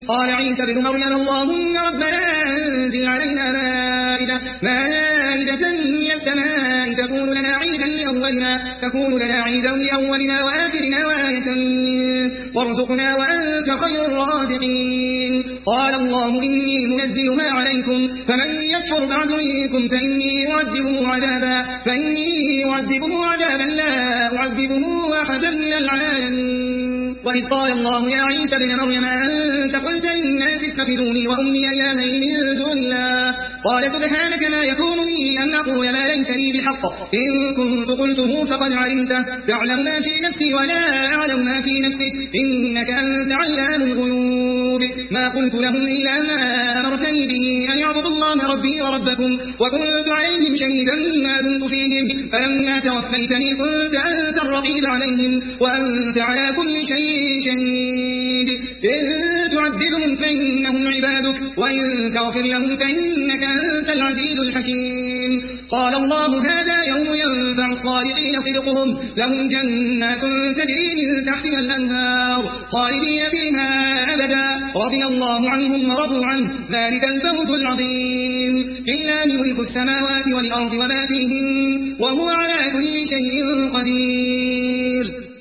قال عيسى ابن مريم اللهم ربنا أنزل علينا مائدة من السماء تكون لنا عيدا لأولنا وآخرنا وآية منك وارزقنا وأنت خير الرازقين. قال الله إني منزلها عليكم فمن يكفر بعد منكم فإني أعذبه عذابا لا أعذبه أحدا من العالمين. وإذ قال الله يا عيسى ابن مريم أنت قلت للناس اتخذوني وأمي إلهين من دون الله قال سبحانك ما يكون لي أن أقول ما ليس لي بحق إن كنت قلته فقد علمته تعلم ما في نفسي ولا أعلم ما في نفسك إنك أنت علام الغيوب. ما قلت لهم إلا ما أمرتني به أن يعبدوا الله ربي وربكم وكنت عليهم شهيدا ما دمت فيهم فلما توفيتني كنت أنت الرقيب عليهم وأنت على كل شيء شهيد. إن تعذبهم فإنهم عبادك وإن تغفر لهم فإنك أنت العزيز الحكيم. قال الله هذا يوم ينفع الصادقين صدقهم لهم جنات تجري من تحتها الأنهار خالدين فيها أبدا رضي الله عنهم ورضوا عنه ذلك الفوز العظيم. لله ملك السماوات والأرض وما فيهن وهو على كل شيء قدير.